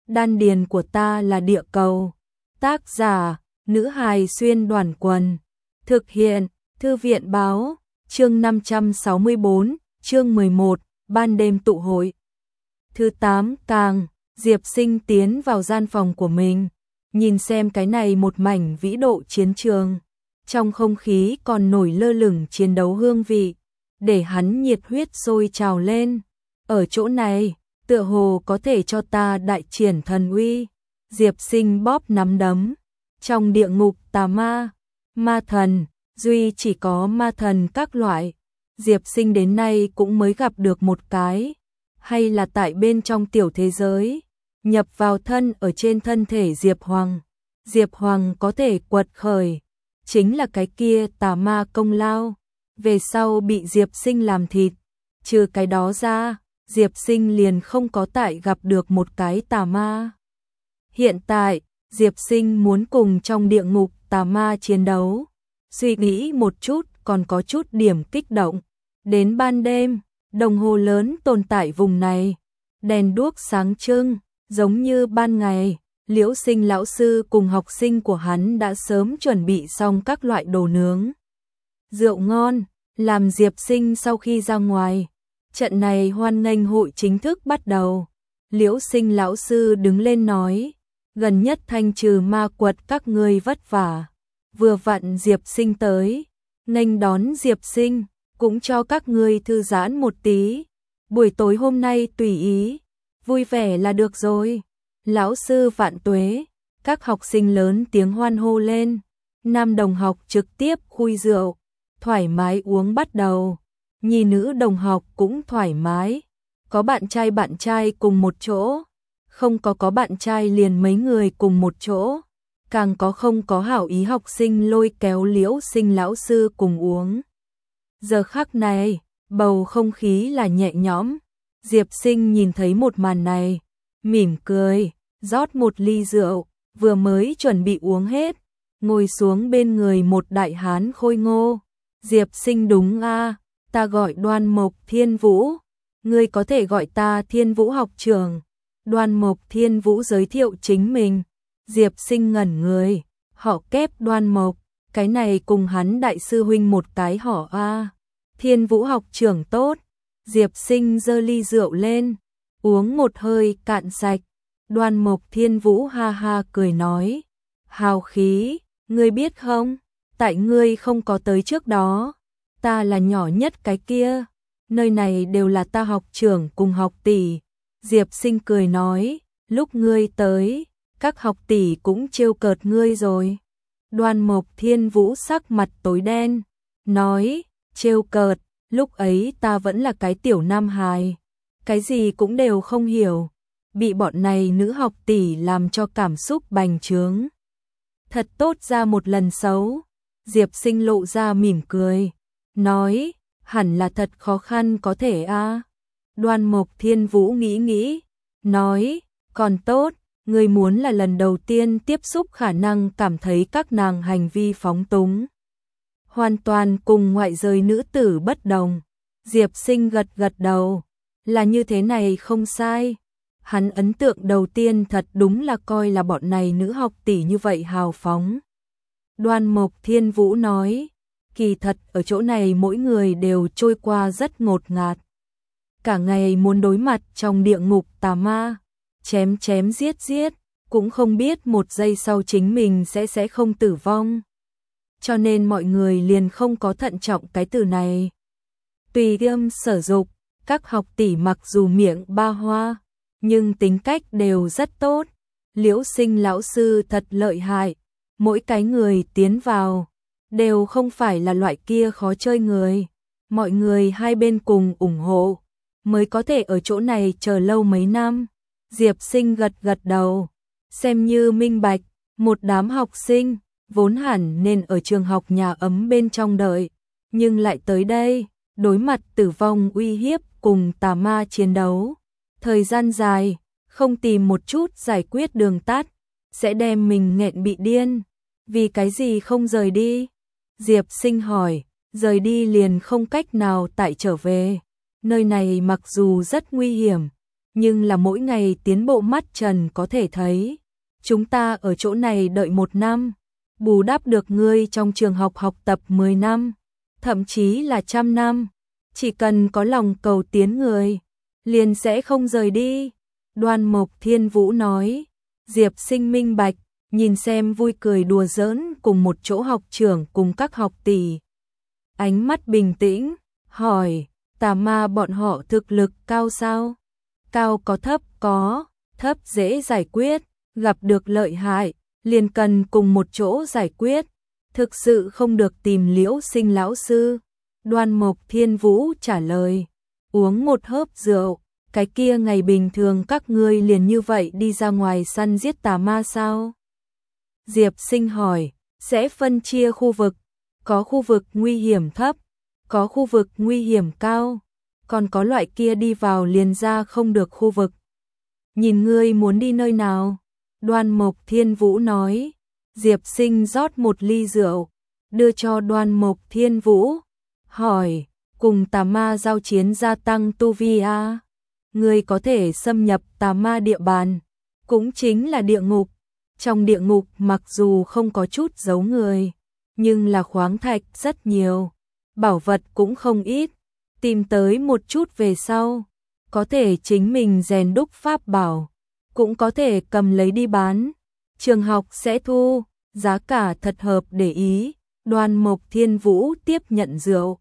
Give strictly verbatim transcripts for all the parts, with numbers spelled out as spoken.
Đan điền của ta là địa cầu. Tác giả, nữ hài xuyên đoàn quần. Thực hiện, thư viện báo, chương năm trăm sáu mươi bốn, chương mười một, ban đêm tụ hội. Thứ tám càng, Diệp Sinh tiến vào gian phòng của mình, nhìn xem cái này một mảnh vĩ độ chiến trường. Trong không khí còn nổi lơ lửng chiến đấu hương vị, để hắn nhiệt huyết sôi trào lên. Ở chỗ này, tựa hồ có thể cho ta đại triển thần uy. Diệp Sinh bóp nắm đấm. Trong địa ngục tà ma, ma thần, duy chỉ có ma thần các loại. Diệp Sinh đến nay cũng mới gặp được một cái. Hay là tại bên trong tiểu thế giới, nhập vào thân ở trên thân thể Diệp Hoàng. Diệp Hoàng có thể quật khởi, chính là cái kia tà ma công lao. Về sau bị Diệp Sinh làm thịt. Trừ cái đó ra, Diệp Sinh liền không có tại gặp được một cái tà ma. Hiện tại, Diệp Sinh muốn cùng trong địa ngục tà ma chiến đấu. Suy nghĩ một chút còn có chút điểm kích động. Đến ban đêm, đồng hồ lớn tồn tại vùng này. Đèn đuốc sáng trưng, giống như ban ngày. Liễu Sinh lão sư cùng học sinh của hắn đã sớm chuẩn bị xong các loại đồ nướng. Rượu ngon, làm Diệp Sinh sau khi ra ngoài. Trận này hoan nghênh hội chính thức bắt đầu. Liễu Sinh lão sư đứng lên nói, gần nhất thanh trừ ma quật các ngươi vất vả. Vừa vặn Diệp Sinh tới, nghênh đón Diệp Sinh, cũng cho các ngươi thư giãn một tí. Buổi tối hôm nay tùy ý, vui vẻ là được rồi. Lão sư vạn tuế, các học sinh lớn tiếng hoan hô lên. Nam đồng học trực tiếp khui rượu, thoải mái uống bắt đầu. Nhi nữ đồng học cũng thoải mái, có bạn trai bạn trai cùng một chỗ, không có có bạn trai liền mấy người cùng một chỗ, càng có không có hảo ý học sinh lôi kéo Liễu Sinh lão sư cùng uống. Giờ khắc này, bầu không khí là nhẹ nhõm. Diệp Sinh nhìn thấy một màn này, mỉm cười, rót một ly rượu, vừa mới chuẩn bị uống hết, ngồi xuống bên người một đại hán khôi ngô. Diệp Sinh đúng a, ta gọi Đoan Mộc Thiên Vũ, ngươi có thể gọi ta Thiên Vũ học trưởng. Đoan Mộc Thiên Vũ giới thiệu chính mình. Diệp Sinh ngẩn người, họ kép Đoan Mộc, cái này cùng hắn đại sư huynh một cái họ a. Thiên Vũ học trưởng tốt. Diệp Sinh giơ ly rượu lên, uống một hơi cạn sạch. Đoan Mộc Thiên Vũ ha ha cười nói, hào khí, ngươi biết không, tại ngươi không có tới trước đó, ta là nhỏ nhất cái kia, nơi này đều là ta học trưởng cùng học tỷ. Diệp Sinh cười nói, lúc ngươi tới, các học tỷ cũng trêu cợt ngươi rồi. Đoan Mộc Thiên Vũ sắc mặt tối đen, nói, trêu cợt, lúc ấy ta vẫn là cái tiểu nam hài, cái gì cũng đều không hiểu, bị bọn này nữ học tỷ làm cho cảm xúc bành trướng. Thật tốt ra một lần xấu. Diệp Sinh lộ ra mỉm cười, nói, hẳn là thật khó khăn có thể a. Đoan Mộc Thiên Vũ nghĩ nghĩ, nói, còn tốt, ngươi muốn là lần đầu tiên tiếp xúc khả năng cảm thấy các nàng hành vi phóng túng. Hoàn toàn cùng ngoại giới nữ tử bất đồng. Diệp Sinh gật gật đầu, là như thế này không sai. Hắn ấn tượng đầu tiên thật đúng là coi là bọn này nữ học tỷ như vậy hào phóng. Đoan Mộc Thiên Vũ nói, kỳ thật ở chỗ này mỗi người đều trôi qua rất ngột ngạt. Cả ngày muốn đối mặt trong địa ngục tà ma, chém chém giết giết, cũng không biết một giây sau chính mình sẽ sẽ không tử vong. Cho nên mọi người liền không có thận trọng cái từ này. Tùy tiêm sở dục, các học tỷ mặc dù miệng ba hoa, nhưng tính cách đều rất tốt. Liễu Sinh lão sư thật lợi hại, mỗi cái người tiến vào đều không phải là loại kia khó chơi người. Mọi người hai bên cùng ủng hộ, mới có thể ở chỗ này chờ lâu mấy năm. Diệp Sinh gật gật đầu, xem như minh bạch, một đám học sinh vốn hẳn nên ở trường học nhà ấm bên trong đợi, nhưng lại tới đây, đối mặt tử vong uy hiếp cùng tà ma chiến đấu. Thời gian dài, không tìm một chút giải quyết đường tắt, sẽ đem mình nghẹn bị điên. Vì cái gì không rời đi? Diệp Sinh hỏi, rời đi liền không cách nào tại trở về. Nơi này mặc dù rất nguy hiểm, nhưng là mỗi ngày tiến bộ mắt trần có thể thấy. Chúng ta ở chỗ này đợi một năm, bù đắp được ngươi trong trường học học tập mười năm, thậm chí là trăm năm. Chỉ cần có lòng cầu tiến người, liền sẽ không rời đi. Đoan Mộc Thiên Vũ nói. Diệp Sinh minh bạch, nhìn xem vui cười đùa giỡn cùng một chỗ học trưởng cùng các học tỷ. Ánh mắt bình tĩnh, hỏi, tà ma bọn họ thực lực cao sao? Cao có thấp có, thấp dễ giải quyết, gặp được lợi hại, liền cần cùng một chỗ giải quyết. Thực sự không được tìm Liễu Sinh lão sư. Đoan Mộc Thiên Vũ trả lời, uống một hớp rượu, cái kia ngày bình thường các ngươi liền như vậy đi ra ngoài săn giết tà ma sao? Diệp Sinh hỏi, sẽ phân chia khu vực, có khu vực nguy hiểm thấp, có khu vực nguy hiểm cao, còn có loại kia đi vào liền ra không được khu vực. Nhìn ngươi muốn đi nơi nào? Đoan Mộc Thiên Vũ nói. Diệp Sinh rót một ly rượu, đưa cho Đoan Mộc Thiên Vũ, hỏi, cùng tà ma giao chiến gia tăng tu vi a? Ngươi có thể xâm nhập tà ma địa bàn, cũng chính là địa ngục. Trong địa ngục mặc dù không có chút giấu người, nhưng là khoáng thạch rất nhiều, bảo vật cũng không ít. Tìm tới một chút về sau, có thể chính mình rèn đúc pháp bảo, cũng có thể cầm lấy đi bán. Trường học sẽ thu, giá cả thật hợp để ý. Đoan Mộc Thiên Vũ tiếp nhận rượu,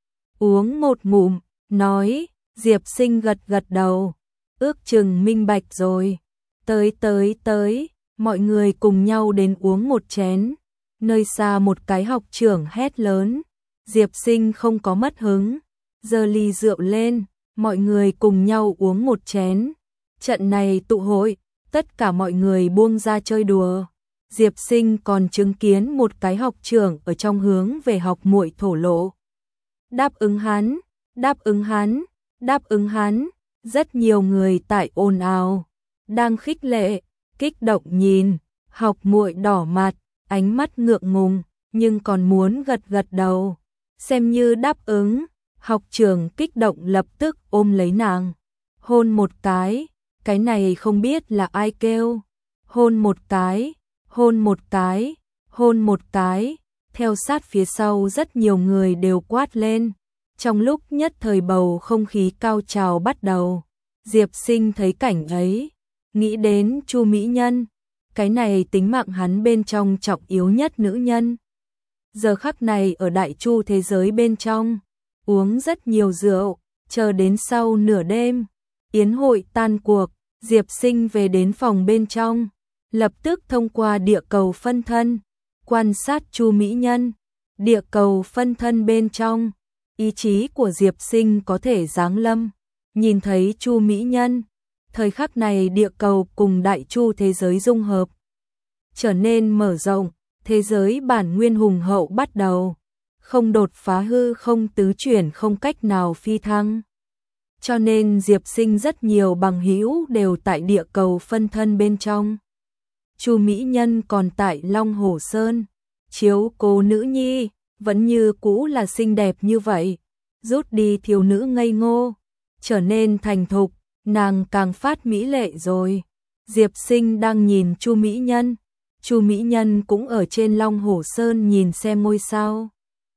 uống một ngụm, nói. Diệp Sinh gật gật đầu, ước chừng minh bạch rồi. Tới tới tới, mọi người cùng nhau đến uống một chén. Nơi xa một cái học trưởng hét lớn. Diệp Sinh không có mất hứng, giơ ly rượu lên, mọi người cùng nhau uống một chén. Trận này tụ hội, tất cả mọi người buông ra chơi đùa. Diệp Sinh còn chứng kiến một cái học trưởng ở trong hướng về học muội thổ lộ. Đáp ứng hắn, đáp ứng hắn, đáp ứng hắn. Rất nhiều người tại ồn ào, đang khích lệ, kích động nhìn. Học muội đỏ mặt, ánh mắt ngượng ngùng, nhưng còn muốn gật gật đầu, xem như đáp ứng. Học trưởng kích động lập tức ôm lấy nàng, hôn một cái. Cái này không biết là ai kêu. Hôn một cái, hôn một cái, hôn một cái. Theo sát phía sau rất nhiều người đều quát lên. Trong lúc nhất thời bầu không khí cao trào bắt đầu. Diệp Sinh thấy cảnh ấy, nghĩ đến Chu Mỹ Nhân. Cái này tính mạng hắn bên trong trọng yếu nhất nữ nhân. Giờ khắc này ở đại chu thế giới bên trong, uống rất nhiều rượu, chờ đến sau nửa đêm, yến hội tan cuộc, Diệp Sinh về đến phòng bên trong, lập tức thông qua địa cầu phân thân, quan sát Chu Mỹ Nhân. Địa cầu phân thân bên trong, ý chí của Diệp Sinh có thể giáng lâm, nhìn thấy Chu Mỹ Nhân. Thời khắc này địa cầu cùng đại chu thế giới dung hợp, trở nên mở rộng, thế giới bản nguyên hùng hậu bắt đầu, không đột phá hư không tứ chuyển, không cách nào phi thăng. Cho nên Diệp Sinh rất nhiều bằng hữu đều tại địa cầu phân thân bên trong. Chu Mỹ Nhân còn tại Long Hồ Sơn, chiếu cố nữ nhi, vẫn như cũ là xinh đẹp như vậy, rút đi thiếu nữ ngây ngô, trở nên thành thục, nàng càng phát mỹ lệ rồi. Diệp Sinh đang nhìn Chu Mỹ Nhân, Chu Mỹ Nhân cũng ở trên Long Hồ Sơn nhìn xem ngôi sao.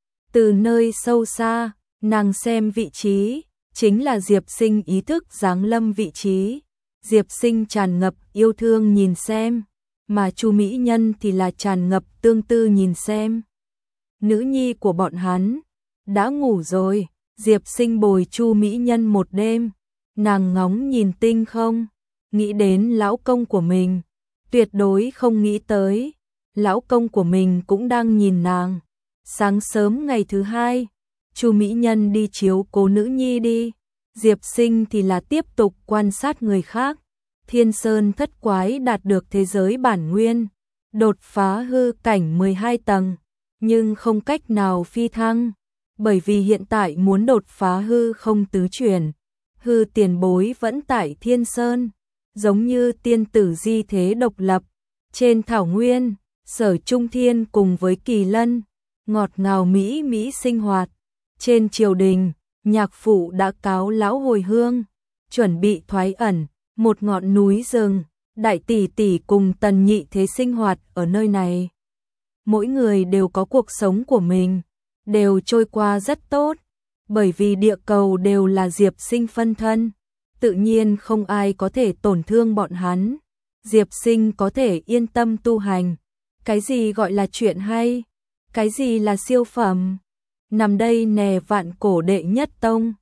Từ nơi sâu xa, nàng xem vị trí, chính là Diệp Sinh ý thức giáng lâm vị trí. Diệp Sinh tràn ngập yêu thương nhìn xem, mà Chu Mỹ Nhân thì là tràn ngập tương tư nhìn xem. Nữ nhi của bọn hắn đã ngủ rồi, Diệp Sinh bồi Chu Mỹ Nhân một đêm, nàng ngóng nhìn tinh không, nghĩ đến lão công của mình, tuyệt đối không nghĩ tới, lão công của mình cũng đang nhìn nàng. Sáng sớm ngày thứ hai, Chu Mỹ Nhân đi chiếu cố nữ nhi đi, Diệp Sinh thì là tiếp tục quan sát người khác. Thiên Sơn thất quái đạt được thế giới bản nguyên, đột phá hư cảnh mười hai tầng, nhưng không cách nào phi thăng, bởi vì hiện tại muốn đột phá hư không tứ chuyển, hư tiền bối vẫn tại Thiên Sơn, giống như tiên tử di thế độc lập. Trên thảo nguyên, Sở Trung Thiên cùng với Kỳ Lân, ngọt ngào mỹ mỹ sinh hoạt. Trên triều đình, nhạc phụ đã cáo lão hồi hương, chuẩn bị thoái ẩn, một ngọn núi rừng, đại tỷ tỷ cùng Tần Nhị Thế sinh hoạt ở nơi này. Mỗi người đều có cuộc sống của mình, đều trôi qua rất tốt, bởi vì địa cầu đều là Diệp Sinh phân thân, tự nhiên không ai có thể tổn thương bọn hắn. Diệp Sinh có thể yên tâm tu hành. Cái gì gọi là chuyện hay? Cái gì là siêu phẩm? Nằm đây nè vạn cổ đệ nhất tông.